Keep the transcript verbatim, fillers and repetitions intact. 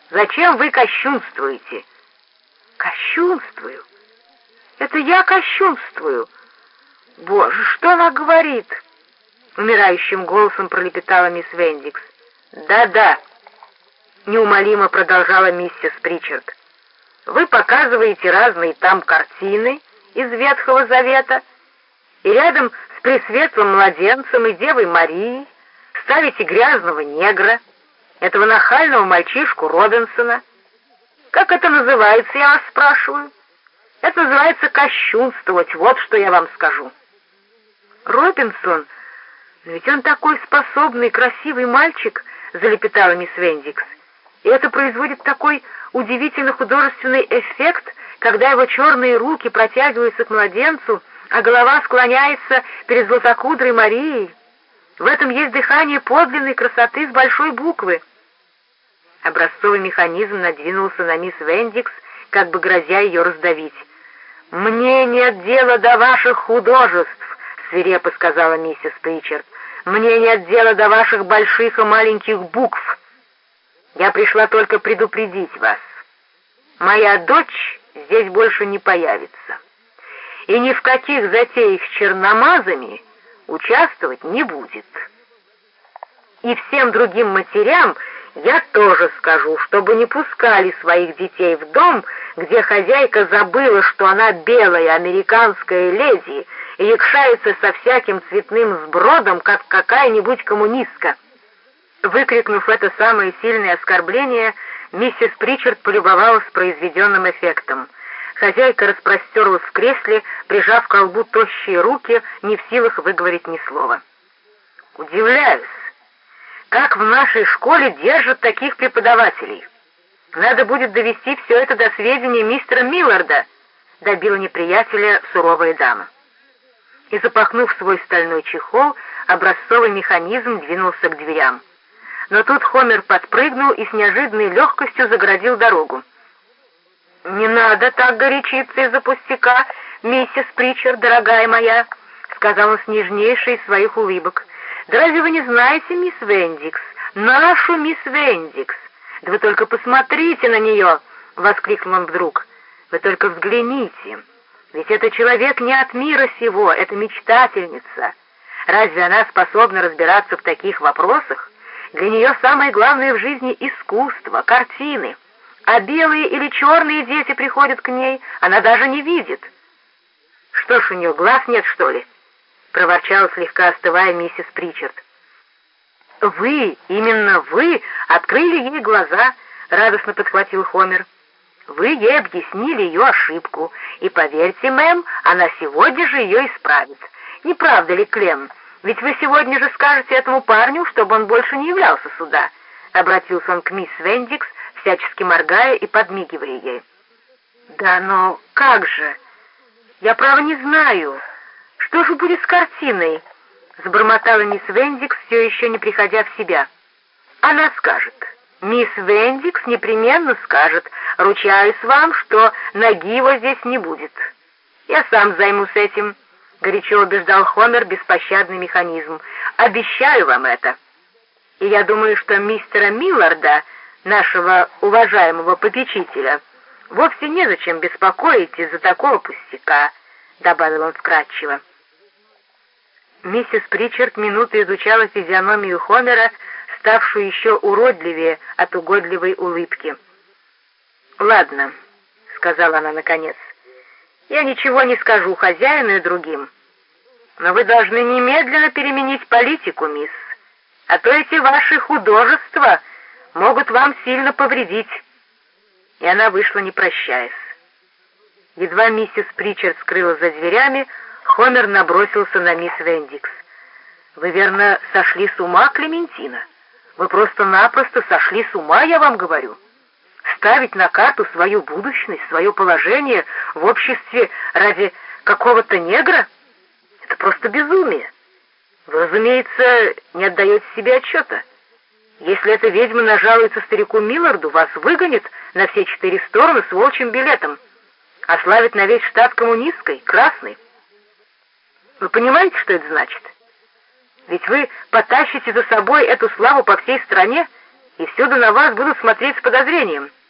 Зачем вы кощунствуете?» «Кощунствую? Это я кощунствую? Боже, что она говорит?» Умирающим голосом пролепетала мисс Вендикс. «Да-да», — неумолимо продолжала миссис Причард. «Вы показываете разные там картины из Ветхого Завета, и рядом с пресветлым младенцем и Девой Марией ставите грязного негра, этого нахального мальчишку Робинсона. Как это называется, я вас спрашиваю? Это называется кощунствовать, вот что я вам скажу». «Робинсон? Но ведь он такой способный, красивый мальчик», — залепетала мисс Вендикс. «И это производит такой удивительно художественный эффект, когда его черные руки протягиваются к младенцу, а голова склоняется перед златокудрой Марией. В этом есть дыхание подлинной красоты с большой буквы». Образцовый механизм надвинулся на мисс Вендикс, как бы грозя ее раздавить. «Мне нет дела до ваших художеств», — свирепо сказала миссис Причард. «Мне нет дела до ваших больших и маленьких букв. Я пришла только предупредить вас. Моя дочь здесь больше не появится, и ни в каких затеях с черномазами участвовать не будет. И всем другим матерям я тоже скажу, чтобы не пускали своих детей в дом, где хозяйка забыла, что она белая американская леди и якшается со всяким цветным сбродом, как какая-нибудь коммунистка». Выкрикнув это самое сильное оскорбление, миссис Причард полюбовалась произведенным эффектом. Хозяйка распростерлась в кресле, прижав к колбу тощие руки, не в силах выговорить ни слова. «Удивляюсь, как в нашей школе держат таких преподавателей. Надо будет довести все это до сведения мистера Милларда», — добила неприятеля суровая дама. И, запахнув свой стальной чехол, образцовый механизм двинулся к дверям. Но тут Хомер подпрыгнул и с неожиданной легкостью загородил дорогу. «Не надо так горячиться из-за пустяка, миссис Причард, дорогая моя», — сказал он с нежнейшей из своих улыбок. «Да разве вы не знаете мисс Вендикс, нашу мисс Вендикс? Да вы только посмотрите на нее!» — воскликнул он вдруг. «Вы только взгляните, ведь это человек не от мира сего, это мечтательница. Разве она способна разбираться в таких вопросах? Для нее самое главное в жизни — искусство, картины. А белые или черные дети приходят к ней, она даже не видит». «Что ж, у нее глаз нет, что ли?» — проворчала слегка остывая миссис Причард. «Вы, именно вы, открыли ей глаза», — радостно подхватил Хомер. «Вы ей объяснили ее ошибку, и, поверьте, мэм, она сегодня же ее исправит. Не правда ли, Клем? Ведь вы сегодня же скажете этому парню, чтобы он больше не являлся сюда», — обратился он к мисс Вендикс, всячески моргая и подмигивая ей. «Да, но как же? Я, право, не знаю. Что же будет с картиной?» — забормотала мисс Вендикс, все еще не приходя в себя. «Она скажет. Мисс Вендикс непременно скажет. Ручаюсь вам, что ноги его здесь не будет. Я сам займусь этим», — горячо убеждал Хомер беспощадный механизм. «Обещаю вам это. И я думаю, что мистера Милларда, нашего уважаемого попечителя, вовсе незачем беспокоить из-за такого пустяка», — добавил он вкратчиво. Миссис Причард минуту изучала физиономию Хомера, ставшую еще уродливее от угодливой улыбки. «Ладно», — сказала она наконец, — «я ничего не скажу хозяину и другим. Но вы должны немедленно переменить политику, мисс, а то эти ваши художества могут вам сильно повредить». И она вышла, не прощаясь. Едва миссис Причард скрылась за дверями, Хомер набросился на мисс Вендикс. «Вы, верно, сошли с ума, Клементина? Вы просто-напросто сошли с ума, я вам говорю. Ставить на карту свою будущность, свое положение в обществе ради какого-то негра — это просто безумие. Вы, разумеется, не отдаете себе отчета. Если эта ведьма нажалуется старику Милларду, вас выгонит на все четыре стороны с волчьим билетом, ославит на весь штат коммунисткой, красной. Вы понимаете, что это значит? Ведь вы потащите за собой эту славу по всей стране, и всюду на вас будут смотреть с подозрением.